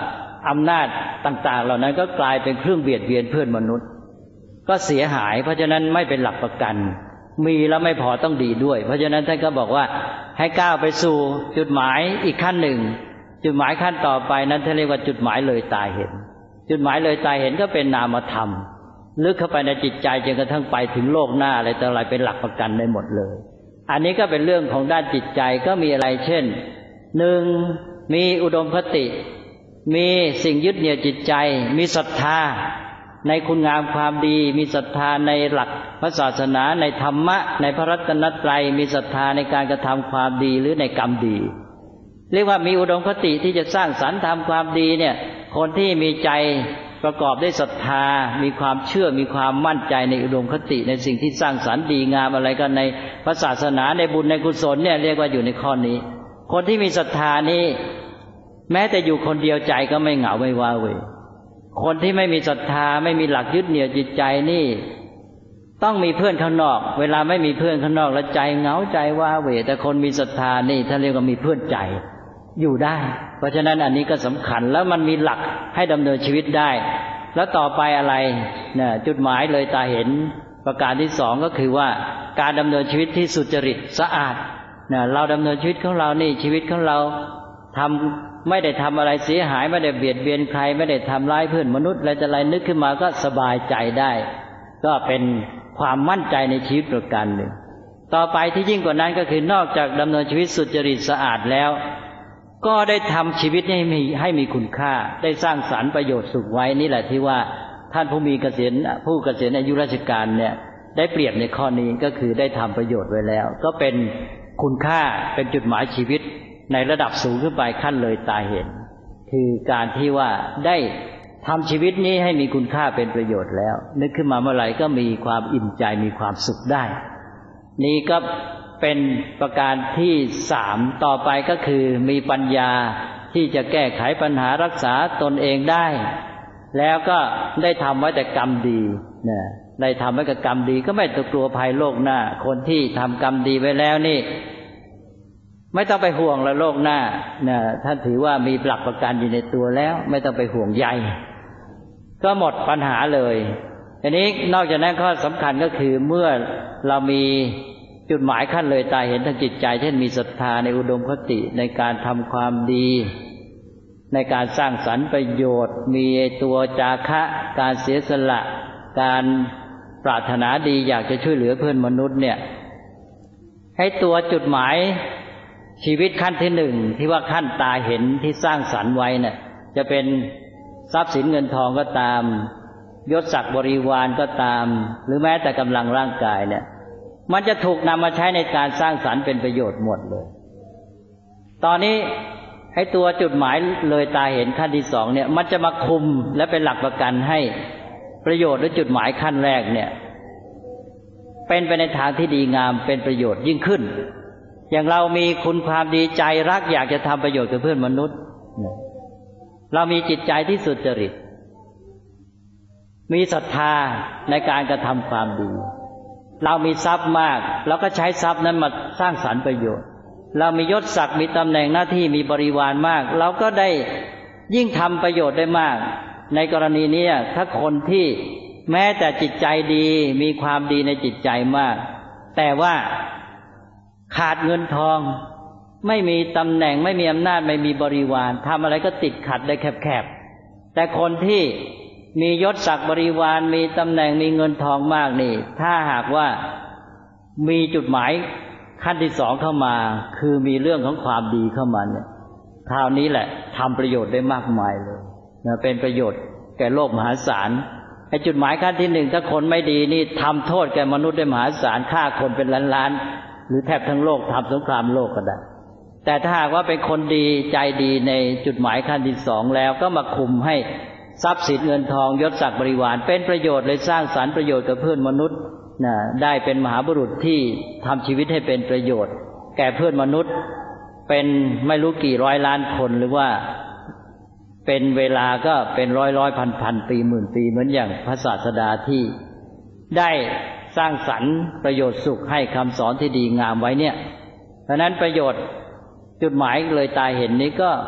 อำนาจต่างๆเหล่านั้นก็กลายเป็นเครื่องเบียดเบียนเพื่อนมนุษย์ก็เสียหายเพราะฉะนั้นไม่เป็นหลักประกันมีแล้วไม่พอต้องดีด้วยเพราะฉะนั้นท่านก็บอกว่าให้ก้าวไปสู่จุดหมายอีกขั้นหนึ่งจุดหมายขั้นต่อไปนั้นท่านเรียกว่าจุดหมายเลยตาเห็นจุดหมายเลยตาเห็นก็เป็นนามธรรมลึกเข้าไปในจิตใจจนกระทั่งไปถึงโลกหน้าอะไรต่ออะไรเป็นหลักประกันได้หมดเลยอันนี้ก็เป็นเรื่องของด้านจิตใจก็มีอะไรเช่นหนึ่งมีอุดมคติมีสิ่งยึดเหนี่ยวจิตใจมีศรัทธาในคุณงามความดีมีศรัทธาในหลักพระศาสนาในธรรมะในพระรัตนตรัยมีศรัทธาในการกระทำความดีหรือในกรรมดีเรียกว่ามีอุดมคติที่จะสร้างสรรค์ทำความดีเนี่ยคนที่มีใจประกอบด้วยศรัทธามีความเชื่อมีความมั่นใจในอุดมคติในสิ่งที่สร้างสรรค์ดีงามอะไรกันในพระศาสนาในบุญในกุศลเนี่ยเรียกว่าอยู่ในข้อนี้คนที่มีศรัทธานี้แม้แต่อยู่คนเดียวใจก็ไม่เหงาไม่ว้าเหวคนที่ไม่มีศรัทธาไม่มีหลักยึดเหนี่ยวจิตใจนี่ต้องมีเพื่อนข้างนอกเวลาไม่มีเพื่อนข้างนอกแล้วใจเหงาใจว้าเหวแต่คนมีศรัทธานี่ท่านเรียกว่ามีเพื่อนใจอยู่ได้เพราะฉะนั้นอันนี้ก็สำคัญแล้วมันมีหลักให้ดำเนินชีวิตได้แล้วต่อไปอะไรเนี่ยจุดหมายเลยตาเห็นประการที่สองก็คือว่าการดำเนินชีวิตที่สุจริตสะอาดเนี่ยเราดำเนินชีวิตของเรานี่ชีวิตของเราไม่ได้ทำอะไรเสียหายไม่ได้เบียดเบียนใครไม่ได้ทำร้ายเพื่อนมนุษย์อะไรจะอะไรนึกขึ้นมาก็สบายใจได้ก็เป็นความมั่นใจในชีวิตประการหนึ่งต่อไปที่ยิ่งกว่านั้นก็คือนอกจากดำเนินชีวิตสุจริตสะอาดแล้วก็ได้ทำชีวิตให้มีคุณค่าได้สร้างสรรค์ประโยชน์สุขไว้นี่แหละที่ว่าท่านผู้เกษียณอายุราชการเนี่ยได้เปรียบในข้อนี้ก็คือได้ทำประโยชน์ไว้แล้วก็เป็นคุณค่าเป็นจุดหมายชีวิตในระดับสูงขึ้นไปขั้นเลยตาเห็นคือการที่ว่าได้ทำชีวิตนี้ให้มีคุณค่าเป็นประโยชน์แล้วนึกขึ้นมาเมื่อไหร่ก็มีความอิ่มใจมีความสุขได้นี่ก็เป็นประการที่สามต่อไปก็คือมีปัญญาที่จะแก้ไขปัญหารักษาตนเองได้แล้วก็ได้ทำไว้แต่กรรมดีนะได้ทำไว้กับกรรมดีก็ไม่ต้องกลัวภัยโลกหน้าคนที่ทำกรรมดีไว้แล้วนี่ไม่ต้องไปห่วงละโลกหน้านะท่านถือว่ามีหลักประกันอยู่ในตัวแล้วไม่ต้องไปห่วงใยก็หมดปัญหาเลยทีนี้นอกจากนั้นข้อสำคัญก็คือเมื่อเรามีจุดหมายขั้นเลยตาเห็นทางจิตใจเช่นมีศรัทธาในอุดมคติในการทำความดีในการสร้างสรรค์ประโยชน์มีตัวจาคะการเสียสละการปรารถนาดีอยากจะช่วยเหลือเพื่อนมนุษย์เนี่ยให้ตัวจุดหมายชีวิตขั้นที่หนึ่งที่ว่าขั้นตาเห็นที่สร้างสรรค์ไว้เนี่ยจะเป็นทรัพย์สินเงินทองก็ตามยศศักดิ์บริวารก็ตามหรือแม้แต่กำลังร่างกายเนี่ยมันจะถูกนำมาใช้ในการสร้างสรรค์เป็นประโยชน์หมดเลยตอนนี้ให้ตัวจุดหมายเลยตาเห็นขั้นที่สองเนี่ยมันจะมาคุมและเป็นหลักประกันให้ประโยชน์หรือจุดหมายขั้นแรกเนี่ยเป็นไปในทางที่ดีงามเป็นประโยชน์ยิ่งขึ้นอย่างเรามีคุณความดีใจรักอยากจะทำประโยชน์กับเพื่อนมนุษย์เรามีจิตใจที่สุจริตมีศรัทธาในการกระทำความดีเรามีทรัพย์มากเราก็ใช้ทรัพย์นั้นมาสร้างสรรค์ประโยชน์เรามียศศักดิ์มีตำแหน่งหน้าที่มีบริวารมากเราก็ได้ยิ่งทำประโยชน์ได้มากในกรณีนี้ถ้าคนที่แม้แต่จิตใจดีมีความดีในจิตใจมากแต่ว่าขาดเงินทองไม่มีตำแหน่งไม่มีอำนาจไม่มีบริวารทำอะไรก็ติดขัดได้แคบๆแต่คนที่มียศศักดิ์บริวารมีตำแหน่งมีเงินทองมากนี่ถ้าหากว่ามีจุดหมายขั้นที่สองเข้ามาคือมีเรื่องของความดีเข้ามาเนี่ยคราวนี้แหละทำประโยชน์ได้มากมายเลยนะเป็นประโยชน์แก่โลกมหาศาลไอ้จุดหมายขั้นที่หนึ่งถ้าคนไม่ดีนี่ทำโทษแก่มนุษย์ได้มหาศาลฆ่าคนเป็นล้านๆหรือแทบทั้งโลกทำสงครามโลกก็ได้แต่ถ้าหากว่าเป็นคนดีใจดีในจุดหมายขั้นที่สองแล้วก็มาคุมให้ทรัพย์สินเงินทองยศศักดิ์บริวารเป็นประโยชน์เลยสร้างสรรค์ประโยชน์กับเพื่อนมนุษย์ได้เป็นมหาบุรุษที่ทำชีวิตให้เป็นประโยชน์แก่เพื่อนมนุษย์เป็นไม่รู้กี่ร้อยล้านคนหรือว่าเป็นเวลาก็เป็นร้อยพันปีหมื่นปีเหมือนอย่างพระศาสดาที่ได้สร้างสรรค์ประโยชน์สุขให้คำสอนที่ดีงามไว้เนี่ยเพราะนั้นประโยชน์จุดหมายเลยตาเห็นนี้ก็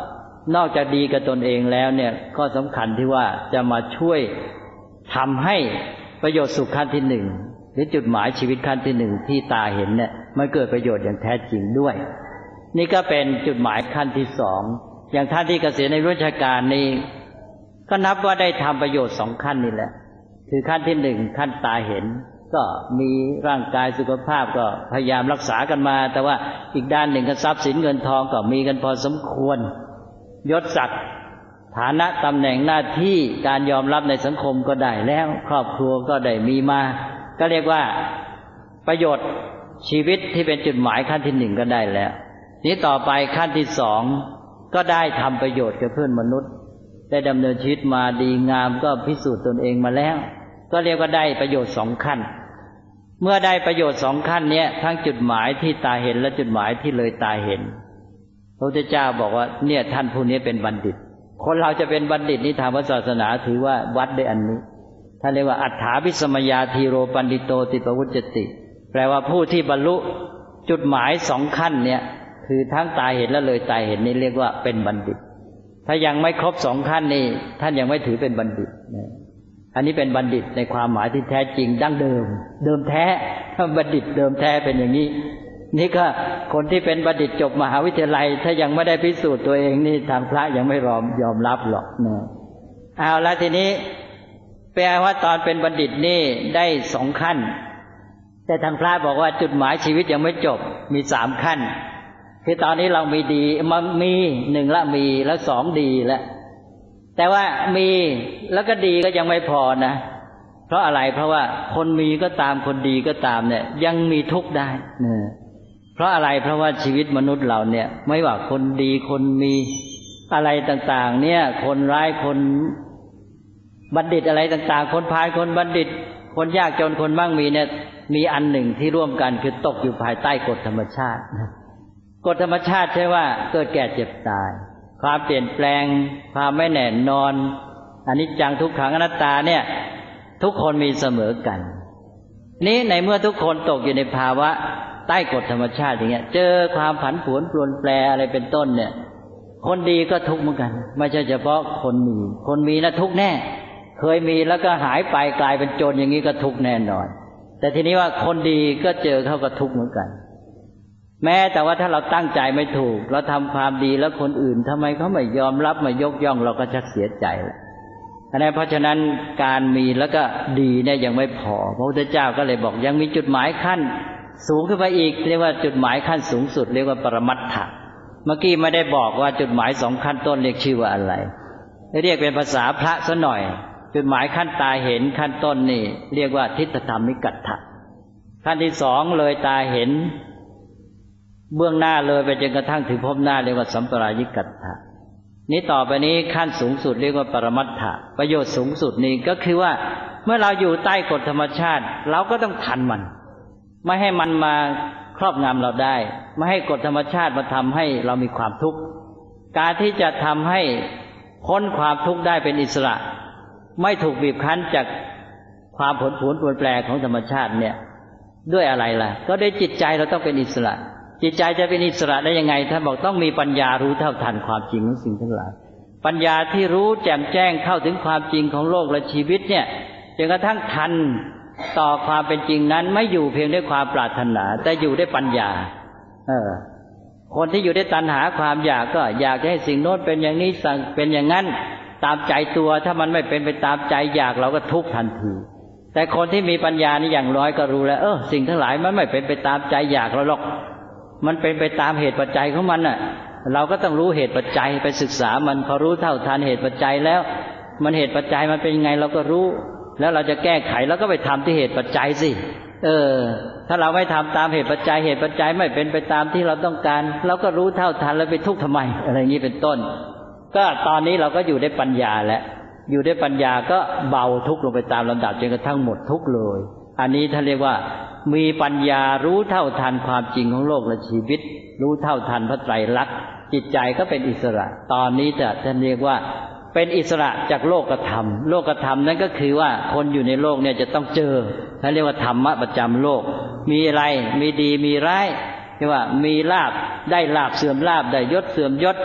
นอกจากดีกับตนเองแล้วเนี่ยก็สำคัญที่ว่าจะมาช่วยทำให้ประโยชน์สุขขั้นที่หนึ่งหรือจุดหมายชีวิตขั้นที่หนึ่งที่ตาเห็นเนี่ยมันเกิดประโยชน์อย่างแท้จริงด้วยนี่ก็เป็นจุดหมายขั้นที่สองอย่างท่านที่เกษียณในราชการนี้ก็นับว่าได้ทำประโยชน์สองขั้นนี่แหละคือขั้นที่หนึ่งขั้นตาเห็นก็มีร่างกายสุขภาพก็พยายามรักษากันมาแต่ว่าอีกด้านหนึ่งก็ทรัพย์สินเงินทองก็มีกันพอสมควรยศศักดิ์ฐานะตำแหน่งหน้าที่การยอมรับในสังคมก็ได้แล้วครอบครัวก็ได้มีมาก็เรียกว่าประโยชน์ชีวิตที่เป็นจุดหมายขั้นที่หนึ่งก็ได้แล้วนี้ต่อไปขั้นที่สองก็ได้ทำประโยชน์กับเพื่อนมนุษย์ได้ดำเนินชีวิตมาดีงามก็พิสูจน์ตนเองมาแล้วก็เรียกว่าได้ประโยชน์สองขั้นเมื่อได้ประโยชน์สองขั้นนี้ทั้งจุดหมายที่ตาเห็นและจุดหมายที่เลยตาเห็นพระพุทธเจ้าบอกว่าเนี่ยท่านผู้นี้เป็นบัณฑิตคนเราจะเป็นบัณฑิตนี่ทางศาสนาถือว่าวัดด้วยอันนี้ท่านเรียกว่าอัฏฐาภิสมยาธีโรปันดิโตติปวุจจติแปลว่าผู้ที่บรรลุจุดหมายสองขั้นเนี่ยคือทั้งตาเห็นและเลยตาเห็นนี่เรียกว่าเป็นบัณฑิตถ้ายังไม่ครบสองขั้นนี่ท่านยังไม่ถือเป็นบัณฑิตอันนี้เป็นบัณฑิตในความหมายที่แท้จริงดั้งเดิมแท้บัณฑิตเดิมแท้เป็นอย่างนี้นี่ก็คนที่เป็นบัณฑิตจบมหาวิทยาลัยถ้ายังไม่ได้พิสูจน์ตัวเองนี่ทางพระยังไม่ยอมรับหรอกนะเอาละทีนี้แปลว่าตอนเป็นบัณฑิตนี่ได้สองขั้นแต่ทางพระบอกว่าจุดหมายชีวิตยังไม่จบมีสามขั้นคือตอนนี้เรามีดีมีหนึ่งละมีแล้วสองดีแล้วแต่ว่ามีแล้วก็ดีก็ยังไม่พอนะเพราะอะไรเพราะว่าคนมีก็ตามคนดีก็ตามเนี่ยยังมีทุกข์ได้เพราะอะไรเพราะว่าชีวิตมนุษย์เราเนี่ยไม่ว่าคนดีคนมีอะไรต่างๆเนี่ยคนร้ายคนบัณฑิตอะไรต่างๆคนพาลคนบัณฑิตคนยากจนคนมั่งมีเนี่ยมีอันหนึ่งที่ร่วมกันคือตกอยู่ภายใต้กฎธรรมชาติกฎธรรมชาติใช่ว่าเกิดแก่เจ็บตายความเปลี่ยนแปลงความไม่แน่นอนอนิจจังทุกขังอนัตตาเนี่ยทุกคนมีเสมอกันนี้ในเมื่อทุกคนตกอยู่ในภาวะใต้กฎธรรมชาติอย่างเงี้ยเจอความผันผวนเปลี่ยนแปลงอะไรเป็นต้นเนี่ยคนดีก็ทุกข์เหมือนกันไม่ใช่เฉพาะคนมีนะทุกข์แน่เคยมีแล้วก็หายไปกลายเป็นโจรอย่างนี้ก็ทุกข์แน่นอนแต่ทีนี้ว่าคนดีก็เจอเขาก็ทุกข์เหมือนกันแม้แต่ว่าถ้าเราตั้งใจไม่ถูกเราทำความดีแล้วคนอื่นทำไมเขาไม่ยอมรับไม่ยกย่องเราก็ชักเสียใจเพราะฉะนั้นการมีแล้วก็ดีเนี่ยยังไม่พอพระพุทธเจ้าก็เลยบอกยังมีจุดหมายขั้นสูงขึ้นไปอีกเรียกว่าจุดหมายขั้นสูงสุดเรียกว่าปรมัตถะเมื่อกี้ไม่ได้บอกว่าจุดหมายสองขั้นต้นเรียกชื่อว่าอะไรเรียกเป็นภาษาพระซะหน่อยจุดหมายขั้นตาเห็นขั้นต้นนี่เรียกว่าทิฏฐธรรมิกัตถะขั้นที่สองเลยตาเห็นเบื้องหน้าเลยไปจนกระทั่งถึงพบหน้าเรียกว่าสัมปรายิกัตถะนี้ต่อไปนี้ขั้นสูงสุดเรียกว่าปรมัตถะประโยชน์สูงสุดนี้ก็คือว่าเมื่อเราอยู่ใต้กฎธรรมชาติเราก็ต้องทันมันไม่ให้มันมาครอบงำเราได้ไม่ให้กฎธรรมชาติมาทำให้เรามีความทุกข์การที่จะทำให้พ้นความทุกข์ได้เป็นอิสระไม่ถูกบีบคั้นจากความผลผลเปลี่ยนแปลงของธรรมชาติเนี่ยด้วยอะไรล่ะก็ได้จิตใจเราต้องเป็นอิสระจิตใจจะเป็นอิสระได้ยังไงท่านบอกต้องมีปัญญารู้เท่าทันความจริงของสิ่งทั้งหลายปัญญาที่รู้แจ่มแจ้งเข้าถึงความจริงของโลกและชีวิตเนี่ยจนกระทั่งทันต่อความเป็นจริงนั้นไม่อยู่เพียงด้วยความปรารถนาแต่อยู่ด้วยปัญญาคนที่อยู่ด้วยตัณหาความอยากก็อยากให้สิ่งโน้นเป็นอย่างนี้สั่งเป็นอย่างนั้นตามใจตัวถ้ามันไม่เป็นไปตามใจอยากเราก็ทุกข์ทันทีแต่คนที่มีปัญญานี่อย่างน้อยก็รู้แล้วสิ่งทั้งหลายมันไม่เป็นไปตามใจอยากเราหรอกมันเป็นไปตามเหตุปัจจัยของมันน่ะเราก็ต้องรู้เหตุปัจจัยไปศึกษามันพอรู้เท่าทันเหตุปัจจัยแล้วมันเหตุปัจจัยมันเป็นยังไงเราก็รู้แล้วเราจะแก้ไขแล้วก็ไปทำที่เหตุปัจจัยสิถ้าเราไม่ทำตามเหตุปัจจัยเหตุปัจจัยไม่เป็นไปตามที่เราต้องการเราก็รู้เท่าทันแล้วไปทุกข์ทำไมอะไรอย่างนี้เป็นต้นก็ตอนนี้เราก็อยู่ได้ปัญญาแล้วอยู่ได้ปัญญาก็เบาทุกข์ลงไปตามลำดับจนกระทั่งหมดทุกข์เลยอันนี้ท่านเรียกว่ามีปัญญารู้เท่าทันความจริงของโลกและชีวิตรู้เท่าทันพระไตรลักษณ์จิตใจก็เป็นอิสระตอนนี้ท่านเรียกว่าเป็นอิสระจากโลกธรรมโลกธรรมนั้นก็คือว่าคนอยู่ในโลกเนี่ยจะต้องเจอท่านเรียกว่าธรรมะประจำโลกมีอะไรมีดีมีร้ายเรียกว่ามีลาภได้ลาภเสื่อมลาภได้ยศเสื่อมยศ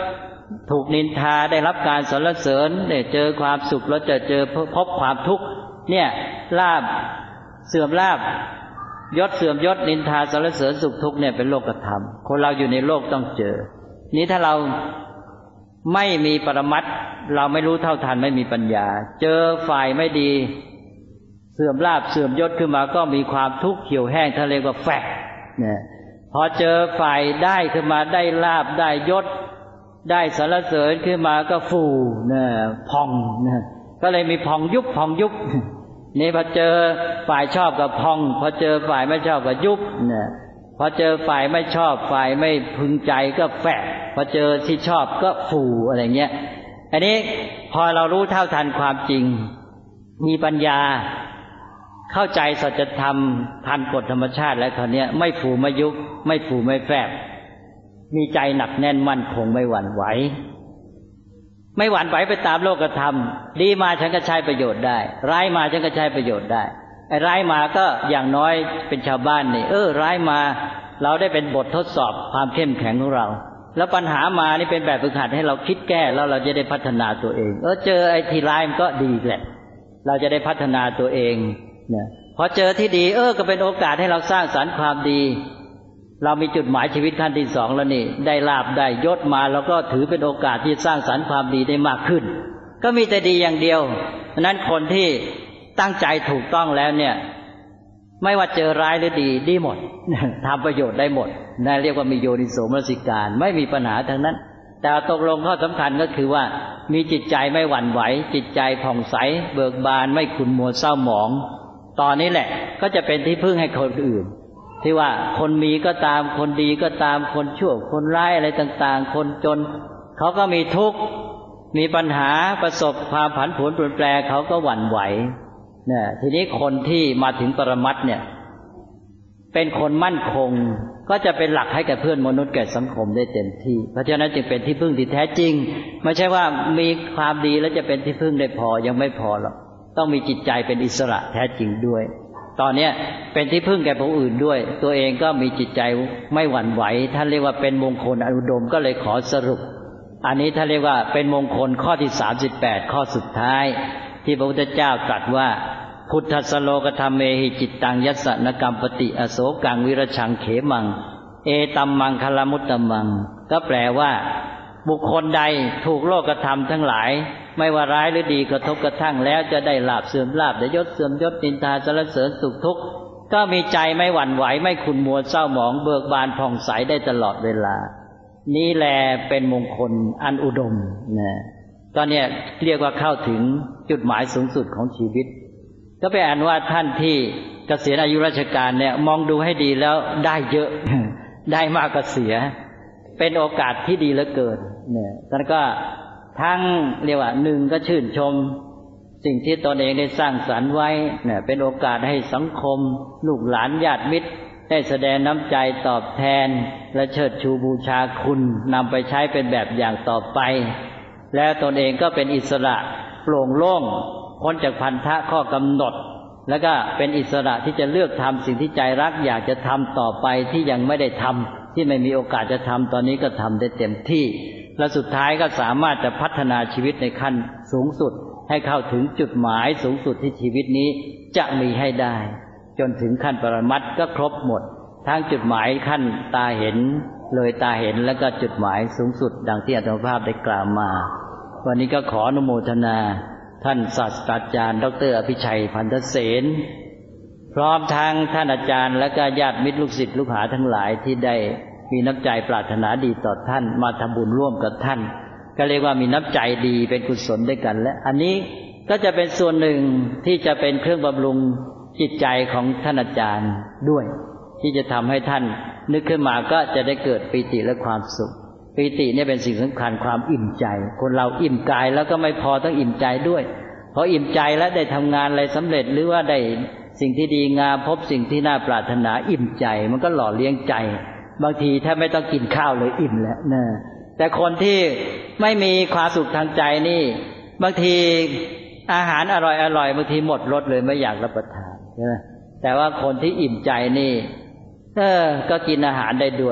ถูกนินทาได้รับการสรรเสริญได้เจอความสุขแล้วจะเจอพบความทุกข์เนี่ยลาภเสื่อมลาภยศเสื่อมยศนินทาสรรเสริญสุขทุกข์เนี่ยเป็นโลกธรรมคนเราอยู่ในโลกต้องเจอนี้ถ้าเราไม่มีปรมัตถ์เราไม่รู้เท่าทันไม่มีปัญญาเจอฝ่ายไม่ดีเสื่อมลาภเสื่อมยศขึ้นมาก็มีความทุกข์เขียวแห้งทะเลว่าแฝกเนี่ยพอเจอฝ่ายได้ขึ้นมาได้ลาภได้ยศได้สรรเสริญขึ้นมาก็ฟูเนี่ยพองเนี่ยก็เลยมีพองยุบพองยุบนี่พอเจอฝ่ายชอบก็พองพอเจอฝ่ายไม่ชอบก็ยุบเนี่ยพอเจอฝ่ายไม่ชอบฝ่ายไม่พึงใจก็แฝกพอเจอที่ชอบก็ฟูอะไรเงี้ยอันนี้พอเรารู้เท่าทันความจริงมีปัญญาเข้าใจสัจธรรมทันกฎธรรมชาติแล้วคราวนี้ไม่ฟูไม่ยุบไม่ฟูไม่แฝกมีใจหนักแน่นมั่นคงไม่หวั่นไหวไม่หวั่นไหวไปตามโลกธรรมดีมาฉันก็ใช้ประโยชน์ได้ร้ายมาฉันก็ใช้ประโยชน์ได้ไอ้ร้ายมาก็อย่างน้อยเป็นชาวบ้านนี่ร้ายมาเราได้เป็นบททดสอบความเข้มแข็งของเราแล้วปัญหามานี่เป็นแบบฝึกหัดให้เราคิดแก้แล้วเราจะได้พัฒนาตัวเองเจอไอ้ที่ร้ายมันก็ดีแหละเราจะได้พัฒนาตัวเองเนี่ยพอเจอที่ดีก็เป็นโอกาสให้เราสร้างสรรค์ความดีเรามีจุดหมายชีวิตขั้นที่2แล้วนี่ได้ลาภได้ยศมาเราก็ถือเป็นโอกาสที่สร้างสรรค์ความดีได้มากขึ้นก็มีแต่ดีอย่างเดียวฉะนั้นคนที่ตั้งใจถูกต้องแล้วเนี่ยไม่ว่าเจอร้ายหรือดีหมดทำประโยชน์ได้หมดนั่นเรียกว่ามีโยนิโสมนสิการไม่มีปัญหาทั้งนั้นแต่ตกลงข้อสำคัญก็คือว่ามีจิตใจไม่หวั่นไหวจิตใจผ่องใสเบิกบานไม่ขุ่นมัวเศร้าหมองตอนนี้แหละก็จะเป็นที่พึ่งให้คนอื่นที่ว่าคนมีก็ตามคนดีก็ตามคนชั่วคนร้ายอะไรต่างๆคนจนเขาก็มีทุกข์มีปัญหาประสบความผันผวนเปลี่ยนแปลงเขาก็หวั่นไหวเนี่ยทีนี้คนที่มาถึงปรมัตถ์เนี่ยเป็นคนมั่นคงก็จะเป็นหลักให้แก่เพื่อนมนุษย์แก่สังคมได้เต็มที่เพราะฉะนั้นจึงเป็นที่พึ่งที่แท้จริงไม่ใช่ว่ามีความดีแล้วจะเป็นที่พึ่งได้พอยังไม่พอหรอกต้องมีจิตใจเป็นอิสระแท้จริงด้วยตอนนี้เป็นที่พึ่งแก่ผู้อื่นด้วยตัวเองก็มีจิตใจไม่หวั่นไหวท่านเรียกว่าเป็นมงคลอนุดมก็เลยขอสรุปอันนี้ท่านเรียกว่าเป็นมงคลข้อที่38ข้อสุดท้ายที่พระพุทธเจ้าตรัสว่าพุทธัสสโลกธรรมเมหิจิตตังยัสสะนกรรมปติอโศกังวิรชังเขมังเอตัมมังคลมุตตมังก็แปลว่าบุคคลใดถูกโลกธรรมทั้งหลายไม่ว่าร้ายหรือดีกระทบกระทั่งแล้วจะได้ลาภเสื่อมลาภได้ยศเสื่อมยศนินทาสรรเสริญสุขทุกข์ก็มีใจไม่หวั่นไหวไม่ขุ่นมัวเศร้าหมองเบิกบานผ่องใสได้ตลอดเวลานี่แลเป็นมงคลอันอุดมนะตอนนี้เรียกว่าเข้าถึงจุดหมายสูงสุดของชีวิตก็เป็นอันว่าท่านที่เกษียณอายุราชการเนี่ยมองดูให้ดีแล้วได้เยอะ ได้มากกว่าเสียเป็นโอกาสที่ดีเหลือเกินเนี่ยแล้วก็ทั้งเรียกว่า1ก็ชื่นชมสิ่งที่ตนเองได้สร้างสรรค์ไว้เนี่ยเป็นโอกาสให้สังคมลูกหลานญาติมิตรได้แสดงน้ำใจตอบแทนและเชิดชูบูชาคุณนำไปใช้เป็นแบบอย่างต่อไปแล้วตนเองก็เป็นอิสระโปร่งโล่งพ้นจากพันธะข้อกำหนดแล้วก็เป็นอิสระที่จะเลือกทำสิ่งที่ใจรักอยากจะทำต่อไปที่ยังไม่ได้ทำที่ไม่มีโอกาสจะทำตอนนี้ก็ทำได้เต็มที่และสุดท้ายก็สามารถจะพัฒนาชีวิตในขั้นสูงสุดให้เข้าถึงจุดหมายสูงสุดที่ชีวิตนี้จะมีให้ได้จนถึงขั้นปรมัตถ์ก็ครบหมดทั้งจุดหมายขั้นตาเห็นเลยตาเห็นแล้วก็จุดหมายสูงสุดดังที่อาตมาภาพได้กล่าวมาวันนี้ก็ขออนุโมทนาท่านศาสตราจารย์ดร.อภิชัยพันธเสนพร้อมทั้งท่านอาจารย์และก็ญาติมิตรลูกศิษย์ลูกหาทั้งหลายที่ได้มีน้ำใจปรารถนาดีต่อท่านมาทำบุญร่วมกับท่านก็เรียกว่ามีน้ำใจดีเป็นกุศลด้วยกันและอันนี้ก็จะเป็นส่วนหนึ่งที่จะเป็นเครื่องบำรุงจิตใจของท่านอาจารย์ด้วยที่จะทำให้ท่านนึกขึ้นมาก็จะได้เกิดปีติและความสุขปีติเนี่ยเป็นสิ่งสำคัญความอิ่มใจคนเราอิ่มกายแล้วก็ไม่พอต้องอิ่มใจด้วยพออิ่มใจแล้วได้ทำงานอะไรสำเร็จหรือว่าได้สิ่งที่ดีงามพบสิ่งที่น่าปรารถนาอิ่มใจมันก็หล่อเลี้ยงใจบางทีถ้าไม่ต้องกินข้าวเลยอิ่มแล้วนะแต่คนที่ไม่มีความสุขทางใจนี่บางทีอาหารอร่อยบางทีหมดรสเลยไม่อยากรับประทานใช่ไหมแต่ว่าคนที่อิ่มใจนี่ก็กินอาหารได้ด้วย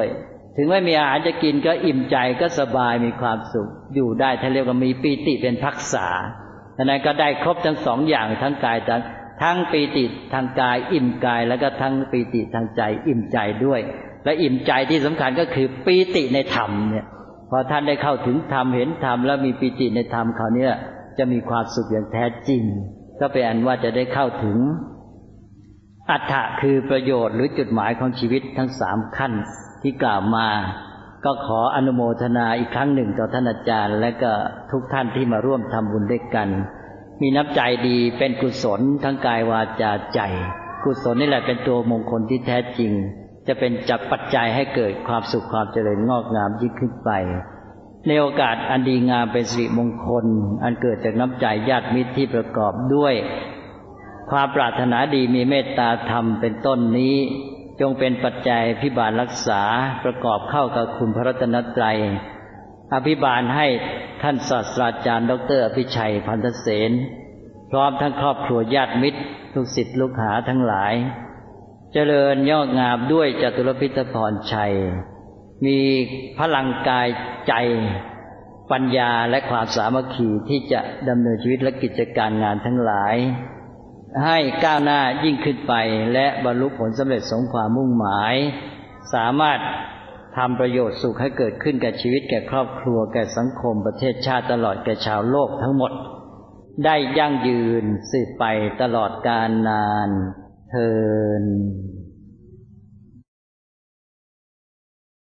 ถึงไม่มีอาหารจะกินก็อิ่มใจก็สบายมีความสุขอยู่ได้ท่านเรียกว่ามีปีติเป็นภักษาฉะนั้นก็ได้ครบทั้งสองอย่างทั้งกายทั้งปีติทางกายอิ่มกายแล้วก็ทั้งปีติทางใจอิ่มใจด้วยและอิ่มใจที่สำคัญก็คือปีติในธรรมเนี่ยพอท่านได้เข้าถึงธรรมเห็นธรรมแล้วมีปีติในธรรมเขาเนี่ยจะมีความสุขอย่างแท้จริงก็เป็นอันว่าจะได้เข้าถึงอัตถะคือประโยชน์หรือจุดหมายของชีวิตทั้งสามขั้นที่กล่าวมาก็ขออนุโมทนาอีกครั้งหนึ่งต่อท่านอาจารย์และก็ทุกท่านที่มาร่วมทำบุญด้วยกันมีน้ำใจดีเป็นกุศลทั้งกายวาจาใจกุศลนี่แหละเป็นตัวมงคลที่แท้จริงจะเป็นจักปัจจัยให้เกิดความสุขความเจริญงอกงามยิ่งขึ้นไปในโอกาสอันดีงามเป็นสิริมงคลอันเกิดจากน้ำใจญาติมิตรที่ประกอบด้วยความปรารถนาดีมีเมตตาธรรมเป็นต้นนี้จงเป็นปัจจัยอภิบาลรักษาประกอบเข้ากับคุณพระรัตนตรัยอภิบาลให้ท่านศาสตราจารย์ดร.อภิชัยพันธเสนพร้อมทั้งครอบครัวญาติมิตรลูกศิษย์ลูกหาทั้งหลายเจริญยอดงามด้วยจตุรพิธพรชัยมีพลังกายใจปัญญาและความสามัคคีที่จะดำเนินชีวิตและกิจการงานทั้งหลายให้ก้าวหน้ายิ่งขึ้นไปและบรรลุผลสำเร็จสมความมุ่งหมายสามารถทำประโยชน์สุขให้เกิดขึ้นแก่ชีวิตแก่ครอบครัวแก่สังคมประเทศชาติตลอดแก่ชาวโลกทั้งหมดได้ยั่งยืนสืบไปตลอดกาลนานเทอญ